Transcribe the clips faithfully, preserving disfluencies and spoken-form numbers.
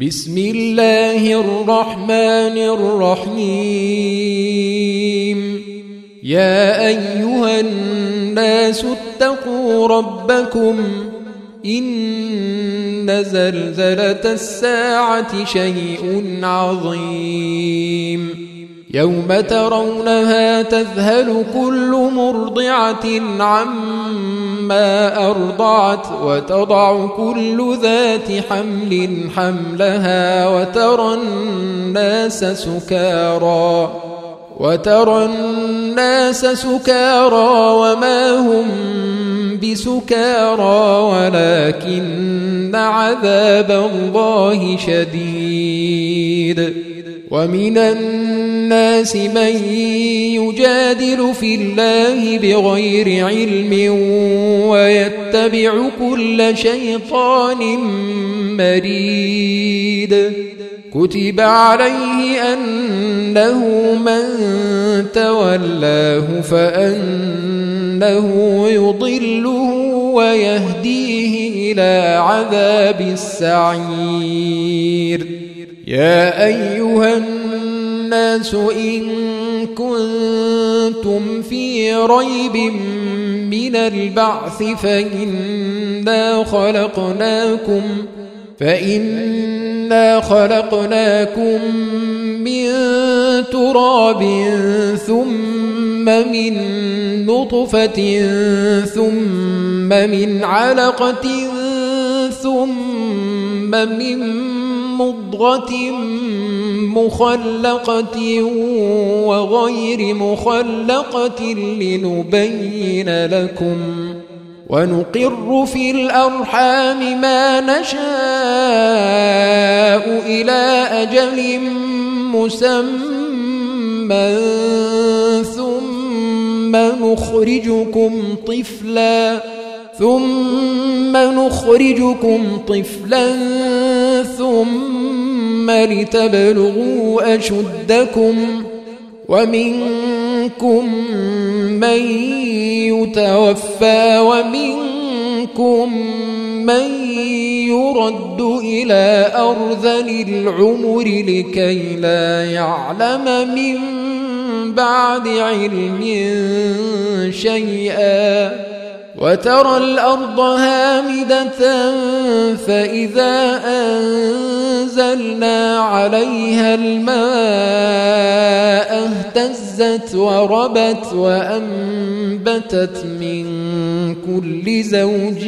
بسم الله الرحمن الرحيم. يا أيها الناس اتقوا ربكم إن زلزلة الساعة شيء عظيم يوم ترونها تذهل كل مرضعة عما أرضعت وتضع كل ذات حمل حملها وترى الناس سكارى وترى الناس سكارى وما هم بسكارى ولكن عذاب الله شديد. ومن الناس من يجادل في الله بغير علم ويتبع كل شيطان مريد. كتب عليه أنه من تولاه فأنه يضله ويهديه إلى عذاب السعير. يا أيها الناس إن كنتم في ريب من البعث فإنا خلقناكم فإنا خلقناكم من تراب ثم من نطفة ثم من علقة ثم من مضغة مخلقة وغير مخلقة لنبين لكم ونقر في الأرحام ما نشاء إلى أجل مسمى ثم نخرجكم طفلا ثم نخرجكم طفلا ثم لتبلغوا أشدكم ومنكم من يتوفى ومنكم من يرد إلى أرذل العمر لكي لا يعلم من بعد علم شيئا. وترى الأرض هامدة فإذا أنزلنا عليها الماء اهتزت وربت وأنبتت من كل زوج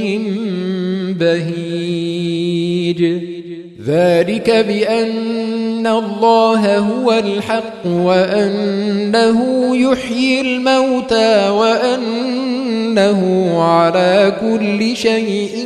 بهيج. ذلك بأن الله هو الحق وأنه يحيي الموتى وأنه على كل شيء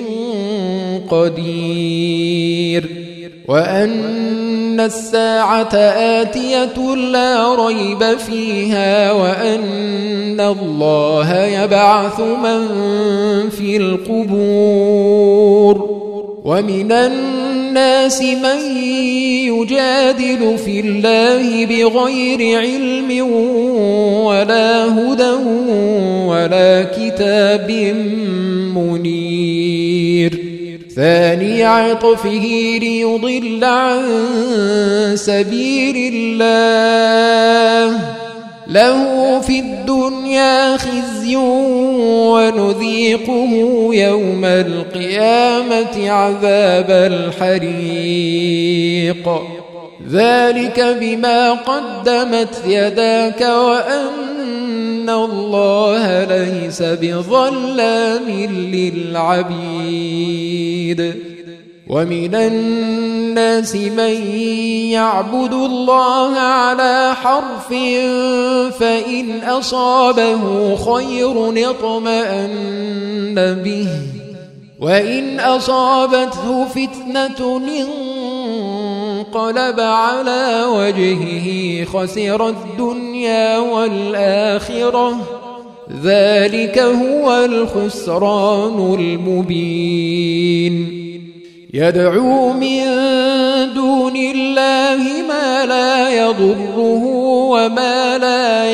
قدير وأن الساعة آتية لا ريب فيها وأن الله يبعث من في القبور. ومن الناس من يجادل في الله بغير علم ولا هدى ولا كتاب منير. ثاني عطفه ليضل عن سبيل الله له في الدنيا خزي ونذيقه يوم القيامة عذاب الحريق. ذلك بما قدمت يداك وأن الله ليس بظلام للعبيد. ومن الناس من يعبد الله على حرف فإن أصابه خير اطمأن به وإن أصابته فتنة انقلب على وجهه خسر الدنيا والآخرة. ذلك هو الخسران المبين. يدعو من دون الله ما لا يضره وما لا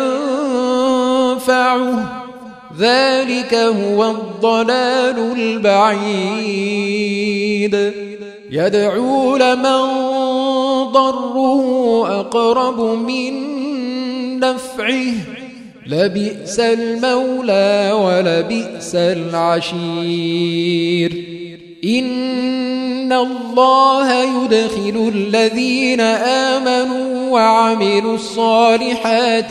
ينفعه ذلك هو الضلال البعيد. يدعو لمن ضره أقرب من نفعه لبئس المولى ولبئس العشير إن الله يدخل الذين آمنوا وعملوا الصالحات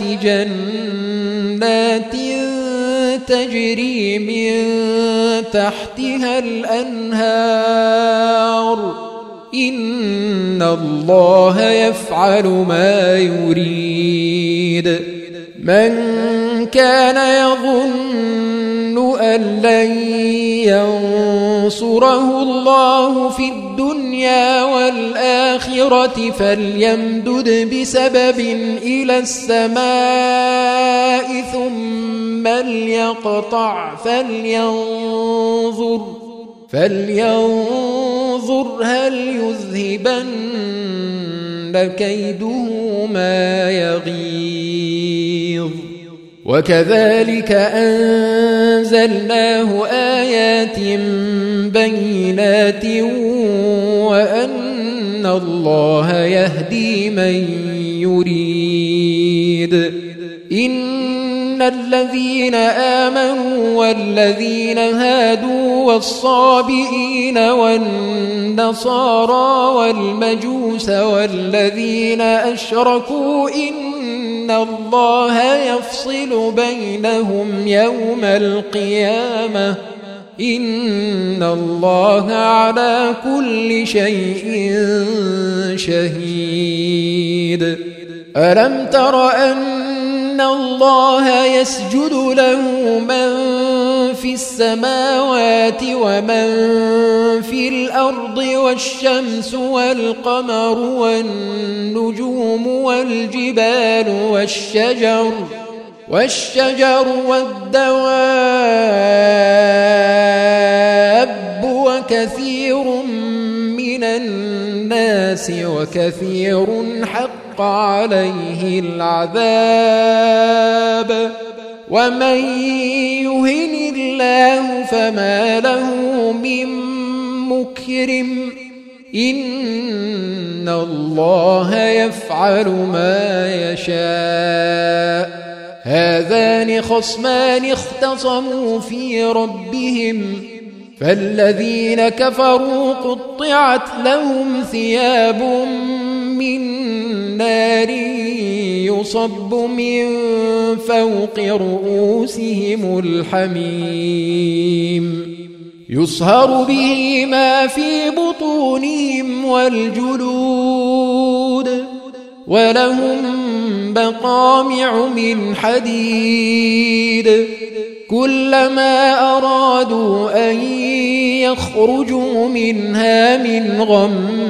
جنات تجري من تحتها الأنهار إن الله يفعل ما يريد من كان يظن أن لن ينصره الله في الدنيا والآخرة فليمدد بسبب إلى السماء ثم ليقطع فلينظر فلينظر هل يذهبن كيده ما يغيظ وكذلك أنزلناه آيات بينات وأن الله يهدي من يريد إن الذين آمنوا والذين هادوا والصابئين والنصارى والمجوس والذين أشركوا إن الله يفصل بينهم يوم القيامة إن الله على كل شيء شهيد ألم تر أن الله يسجد له من في السماوات ومن في الأرض والشمس والقمر والنجوم والجبال والشجر والشجر والدواب وكثير من الناس وكثير حق عليه العذاب ومن يهن الله فما له من مكرم إن الله يفعل ما يشاء هذان خصمان اختصموا في ربهم فالذين كفروا قطعت لهم ثياب من نار يصب من فوق رؤوسهم الحميم يصهر به ما في بطونهم والجلود ولهم مقامع من حديد كلما أرادوا أن يخرجوا منها من غم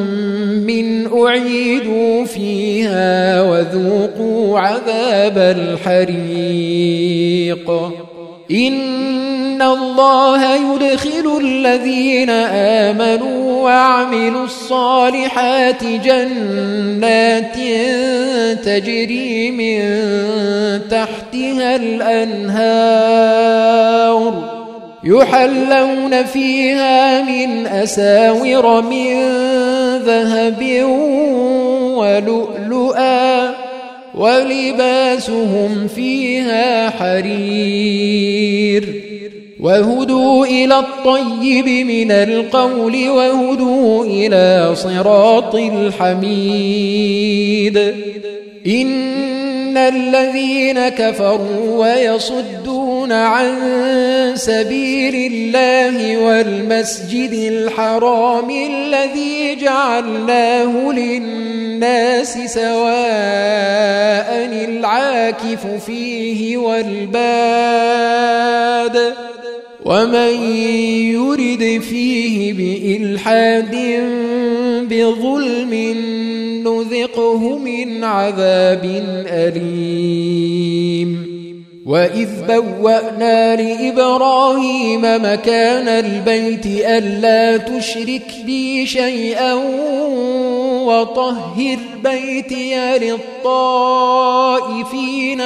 أعيدوا فيها وذوقوا عذاب الحريق إن الله يدخل الذين آمنوا وعملوا الصالحات جنات تجري من تحتها الأنهار يحلون فيها من أساور من ذهب ولؤلؤا ولباسهم فيها حرير وهدوا إلى الطيب من القول وهدوا إلى صراط الحميد إن الذين كفروا ويصدون عن سبيل الله والمسجد الحرام الذي جعلناه للناس سواء العاكف فيه والباد ومن يرد فيه بإلحاد بظلم نذقه من عذاب أليم وإذ بوأنا لإبراهيم مكان البيت ألا تشرك بي شيئا وطهر بيتي للطائفين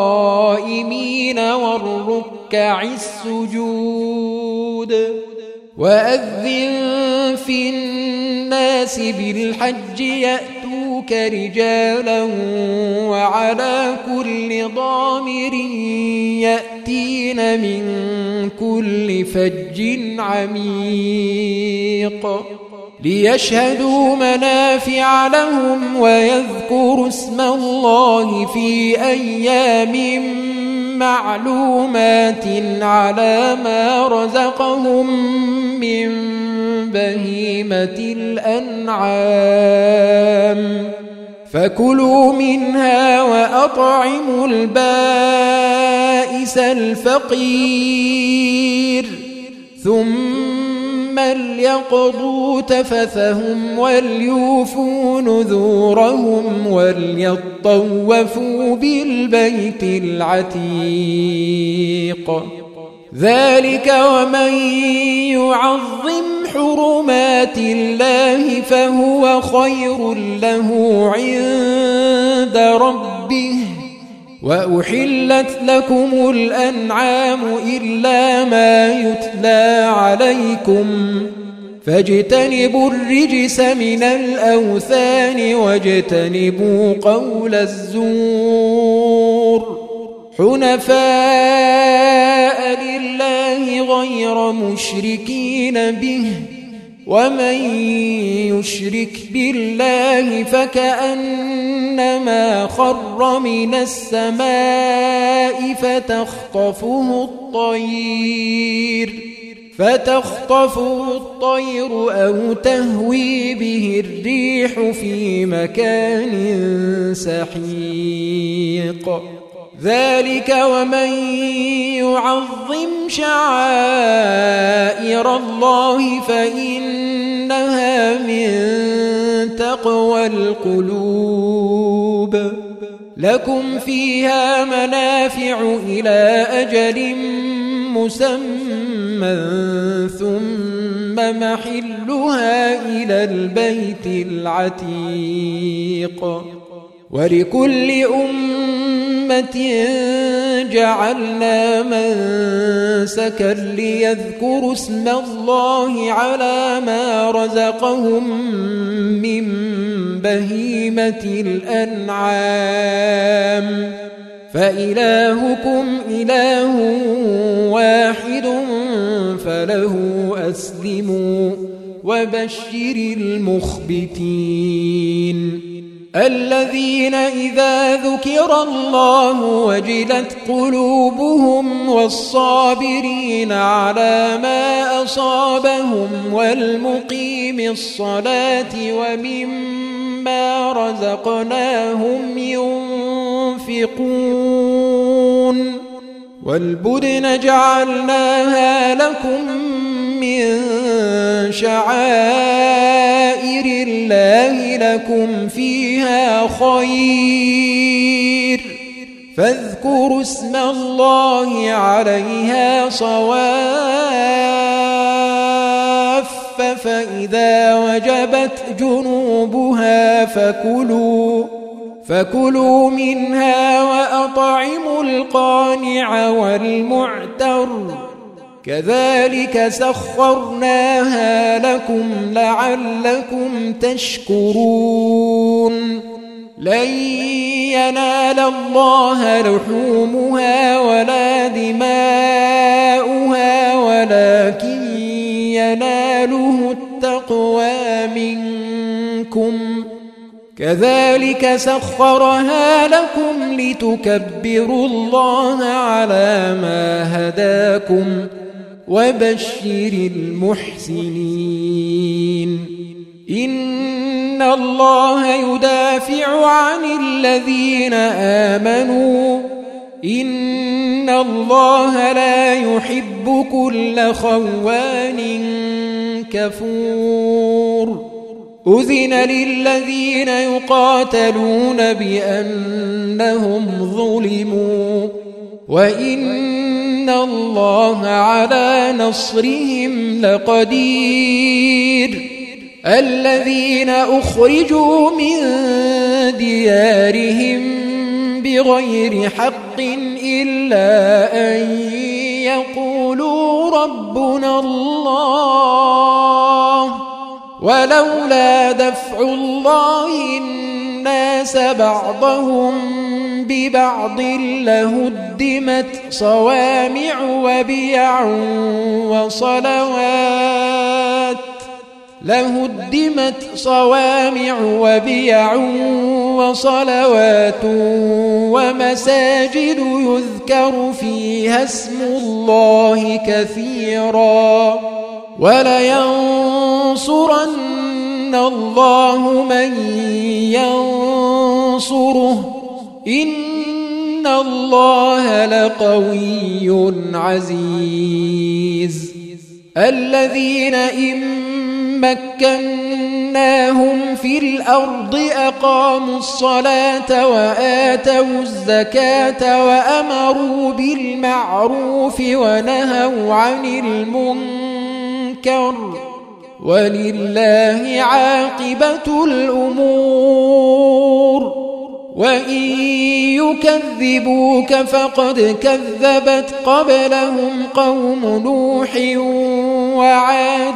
والقائمين والركع السجود وأذن في الناس بالحج يأتوك رجالا وعلى كل ضامر يأتين من كل فج عميق ليشهدوا منافع لهم ويذكروا اسم الله في أيام معلومات على ما رزقهم من بهيمة الأنعام فكلوا منها وأطعموا البائس الفقير ثم ليقضوا تفثهم وليوفوا نذورهم وليطوفوا بالبيت العتيق ذلك ومن يعظم حرمات الله فهو خير له عند ربه وأحلت لكم الأنعام إلا ما يتلى عليكم فاجتنبوا الرجس من الأوثان واجتنبوا قول الزور حنفاء لله غير مشركين به ومن يشرك بالله فكأنما خر من السماء فتخطفه الطير فتخطفه الطير أو تهوي به الريح في مكان سحيق ذلك ومن يعظم شعائر الله فإنها من تقوى القلوب لكم فيها منافع إلى أجل مسمى ثم محلها إلى البيت العتيق ولكل أمة جعلنا منسكا ليذكروا اسم الله على ما رزقهم من بهيمة الأنعام فإلهكم إله واحد فله أسلموا وبشر المخبتين الذين إذا ذكر الله وجلت قلوبهم والصابرين على ما أصابهم والمقيم الصلاة ومما رزقناهم ينفقون والبدن جعلناها لكم من شعائر الله لكم فيها خير فاذكروا اسم الله عليها صواف فإذا وجبت جنوبها فكلوا فكلوا منها وأطعموا القانع والمعتر كذلك سخرناها لكم لعلكم تشكرون لن ينال الله لحومها ولا دماؤها ولكن يناله التقوى منكم كذلك سخرها لكم لتكبروا الله على ما هداكم وبشر المحسنين إن الله يدافع عن الذين آمنوا إن الله لا يحب كل خوان كفور أذن للذين يقاتلون بأنهم ظلموا وإن الله على نصرهم لقدير الذين أخرجوا من ديارهم بغير حق إلا أن يقولوا ربنا الله ولولا دفع الله الناس بعضهم ببعض لهدمت صوامع وبيع وصلوات لهدمت صوامع وبيع وصلوات ومساجد يذكر فيها اسم الله كثيرا ولينصرن الله من ينصره إن الله لقوي عزيز الذين إن مكناهم في الأرض أقاموا الصلاة وآتوا الزكاة وأمروا بالمعروف ونهوا عن المنكر ولله عاقبة الأمور وإن يكذبوك فقد كذبت قبلهم قوم نوح وعاد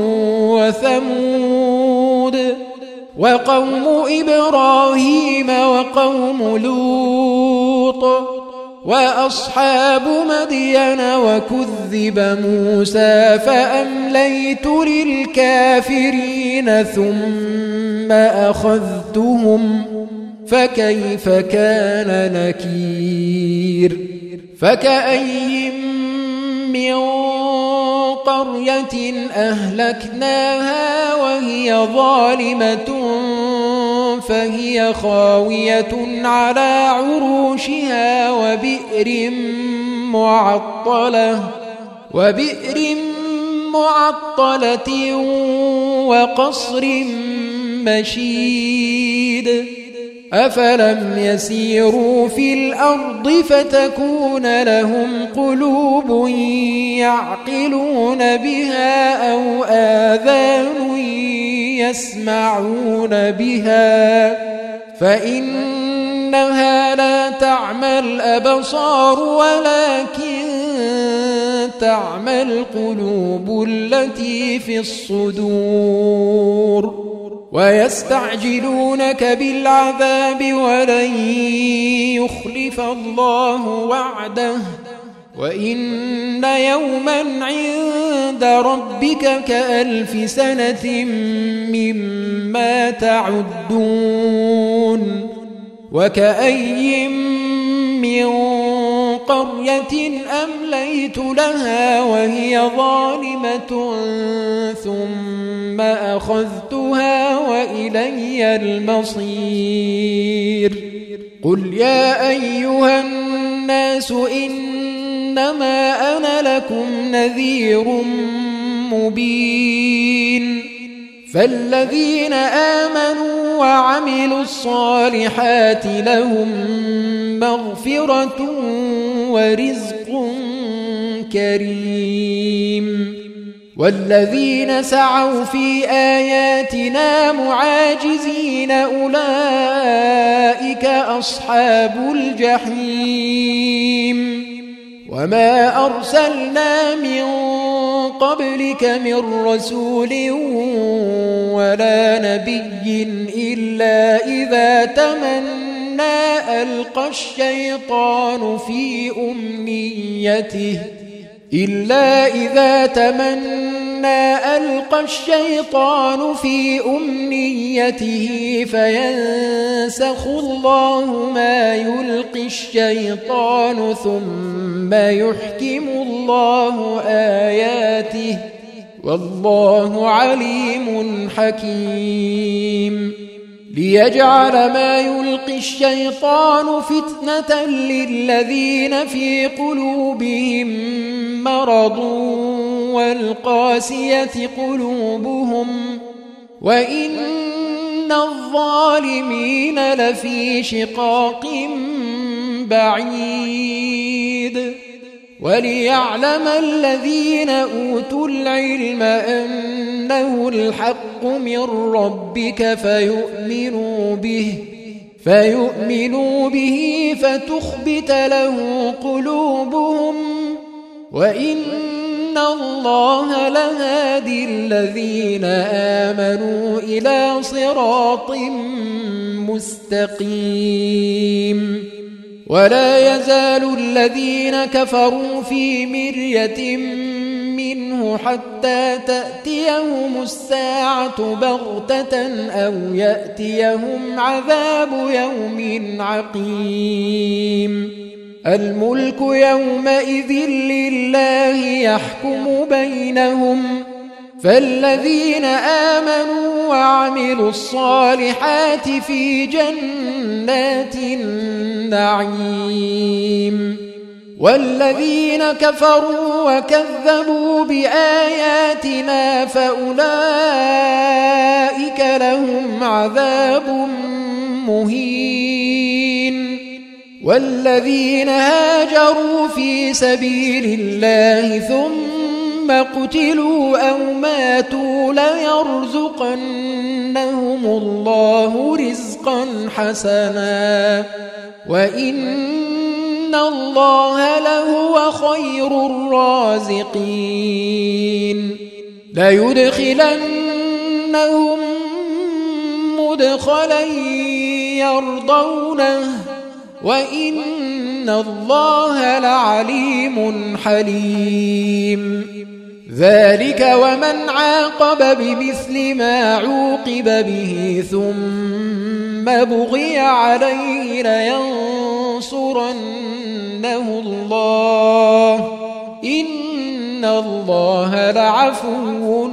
وثمود وقوم إبراهيم وقوم لوط وأصحاب مدين وكذب موسى فأمليت للكافرين ثم أخذتهم فكيف كان نكير فكأي من قرية أهلكناها وهي ظالمة فهي خاوية على عروشها وبئر معطلة وبئر معطلة وقصر مشيد أفلم يسيروا في الأرض فتكون لهم قلوب يعقلون بها أو آذان يسمعون بها فإنها لا تعمى الأبصار ولكن تعمى القلوب التي في الصدور ويستعجلونك بالعذاب ولن يخلف الله وعده وإن يوما عند ربك كألف سنة مما تعدون وكأي من قرية أمليت لها وهي ظالمة ثم أخذتها وإلي المصير قل يا أيها الناس إنما أنا لكم نذير مبين فالذين آمنوا وعملوا الصالحات لهم مغفرة ورزق كريم والذين سعوا في آياتنا معاجزين أولئك أصحاب الجحيم وما أرسلنا من قبلك من رسول ولا نبي إلا إذا تمنى ألقى الشيطان في أمنيته إلا إذا تمنى ألقى الشيطان في أمنيته فينسخ الله ما يلقي الشيطان ثم يحكم الله آياته والله عليم حكيم ليجعل ما يلقي الشيطان فتنة للذين في قلوبهم مرض والقاسية قلوبهم وإن الظالمين لفي شقاق بعيد وليعلم الذين أوتوا العلم أنه الحق من ربك فيؤمنوا به فيؤمنوا به فتخبت له قلوبهم وإن الله لهادي الذين آمنوا إلى صراط مستقيم ولا يزال الذين كفروا في مرية منه حتى تأتيهم الساعة بغتة أو يأتيهم عذاب يوم عقيم الملك يومئذ لله يحكم بينهم فالذين آمنوا وعملوا الصالحات في جنات النعيم والذين كفروا وكذبوا بآياتنا فأولئك لهم عذاب مهين والذين هاجروا في سبيل الله ثم قتلوا أو ماتوا ليرزقنهم الله رزقا حسنا وإن الله لهو خير الرازقين ليدخلنهم مدخلا يرضونه وإن الله لعليم حليم ذلك ومن عاقب بمثل ما عوقب به ثم بغي عليه لينصرنه الله إن الله لعفو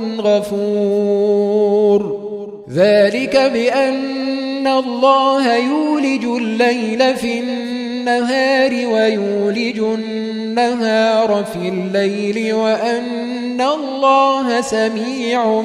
غفور ذلك بأن الله يولج الليل في النهار ويولج النهار في الليل وأن الله سميع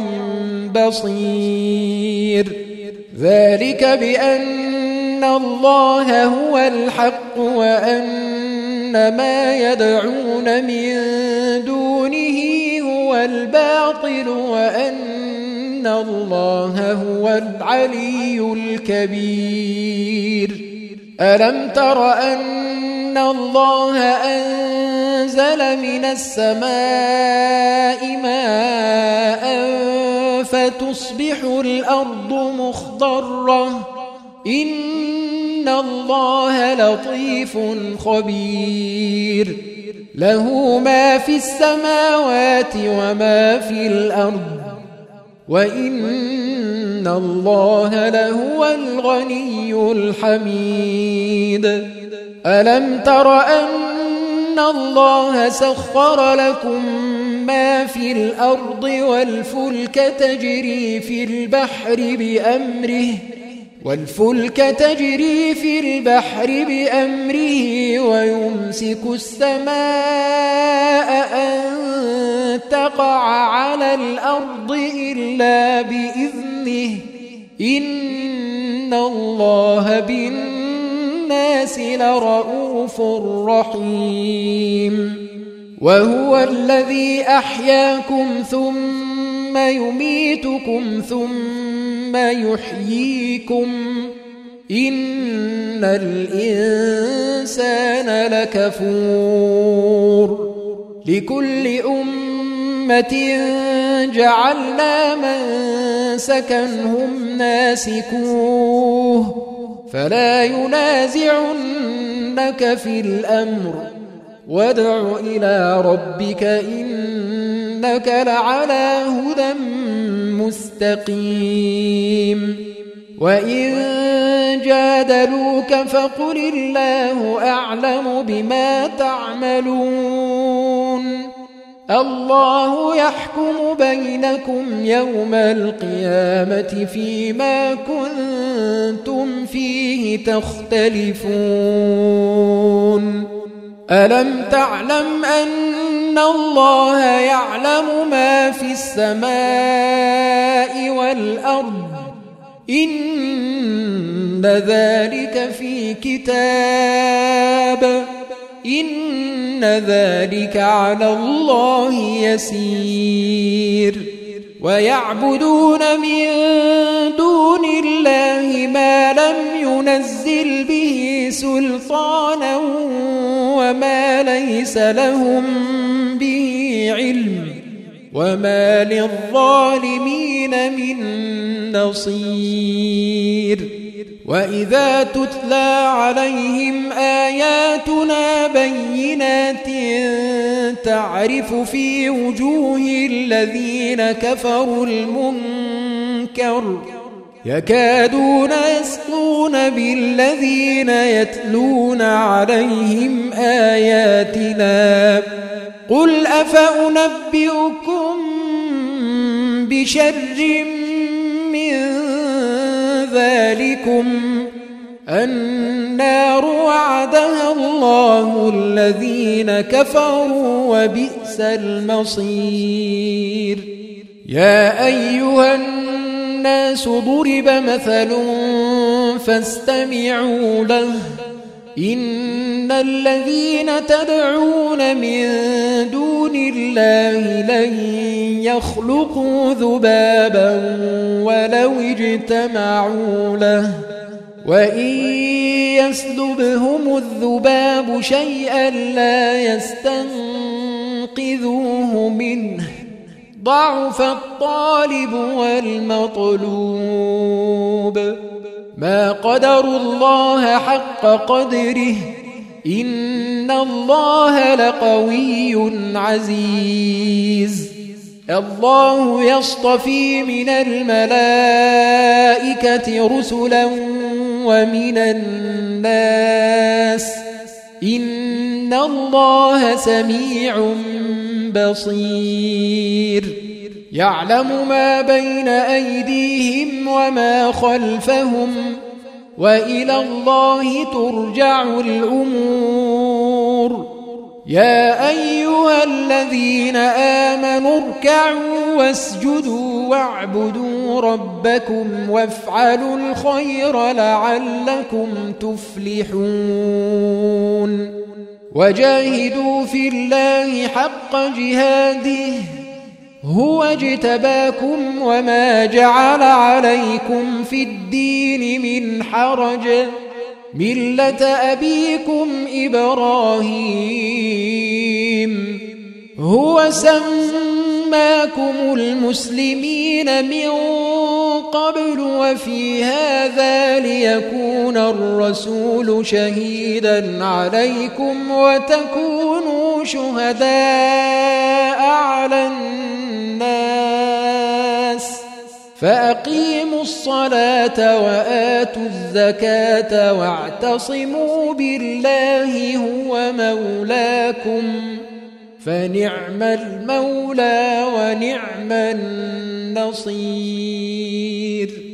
بصير ذلك بأن الله هو الحق وأن ما يدعون من دونه هو الباطل وأن الله هو العلي الكبير ألم تر أن الله أنزل من السماء ماء فتصبح الأرض مخضرة إن الله لطيف خبير له ما في السماوات وما في الأرض وإن الله لهو الغني الحميد ألم تر أن الله سخر لكم ما في الأرض والفلك تجري في البحر بأمره والفلك تجري في البحر بأمره ويمسك السماء أن تقع على الأرض إلا بإذنه إن الله بالناس لرؤوف رحيم وهو الذي أحياكم ثم يميتكم ثم يحييكم إن الإنسان لكفور لكل أمة جعلنا منسكا هم ناسكوه فلا ينازعنك في الأمر وادع إلى ربك إنك لعلى هدى مستقيم وإن جادلوك فقل الله أعلم بما تعملون الله يحكم بينكم يوم القيامة فيما كنتم فيه تختلفون ألم تعلم أن الله يعلم ما في السماء والأرض إن ذلك في كتاب إن ذلك على الله يسير ويعبدون من دون الله ما لم ينزل به سلطانا وما ليس لهم وما للظالمين من نصير وإذا تتلى عليهم آياتنا بينات تعرف في وجوه الذين كفروا المنكر يكادون يسطون بالذين يتلون عليهم آياتنا قل أفأنبئكم بشر من ذلكم النار وعدها الله الذين كفروا وبئس المصير يا أيها الناس ضرب مثل فاستمعوا له إن الذين تدعون من دون الله لن يخلقوا ذبابا ولو اجتمعوا له وإن يسلبهم الذباب شيئا لا يستنقذوه منه ضعف الطالب والمطلوب ما قدروا الله حق قدره إن الله لقوي عزيز الله يصطفي من الملائكة رسلا ومن الناس إن الله سميع بصير يعلم ما بين أيديهم وما خلفهم وإلى الله ترجع الأمور يا أيها الذين آمنوا اركعوا واسجدوا واعبدوا ربكم وافعلوا الخير لعلكم تفلحون وجاهدوا في الله حق جهاده هو اجتباكم وما جعل عليكم في الدين من حرج ملة أبيكم إبراهيم هو سماكم المسلمين من قبل وفي هذا ليكون الرسول شهيدا عليكم وتكونوا شهداء على الناس فأقيموا الصلاة وآتوا الزكاة واعتصموا بالله هو مولاكم فنعم المولى ونعم النصير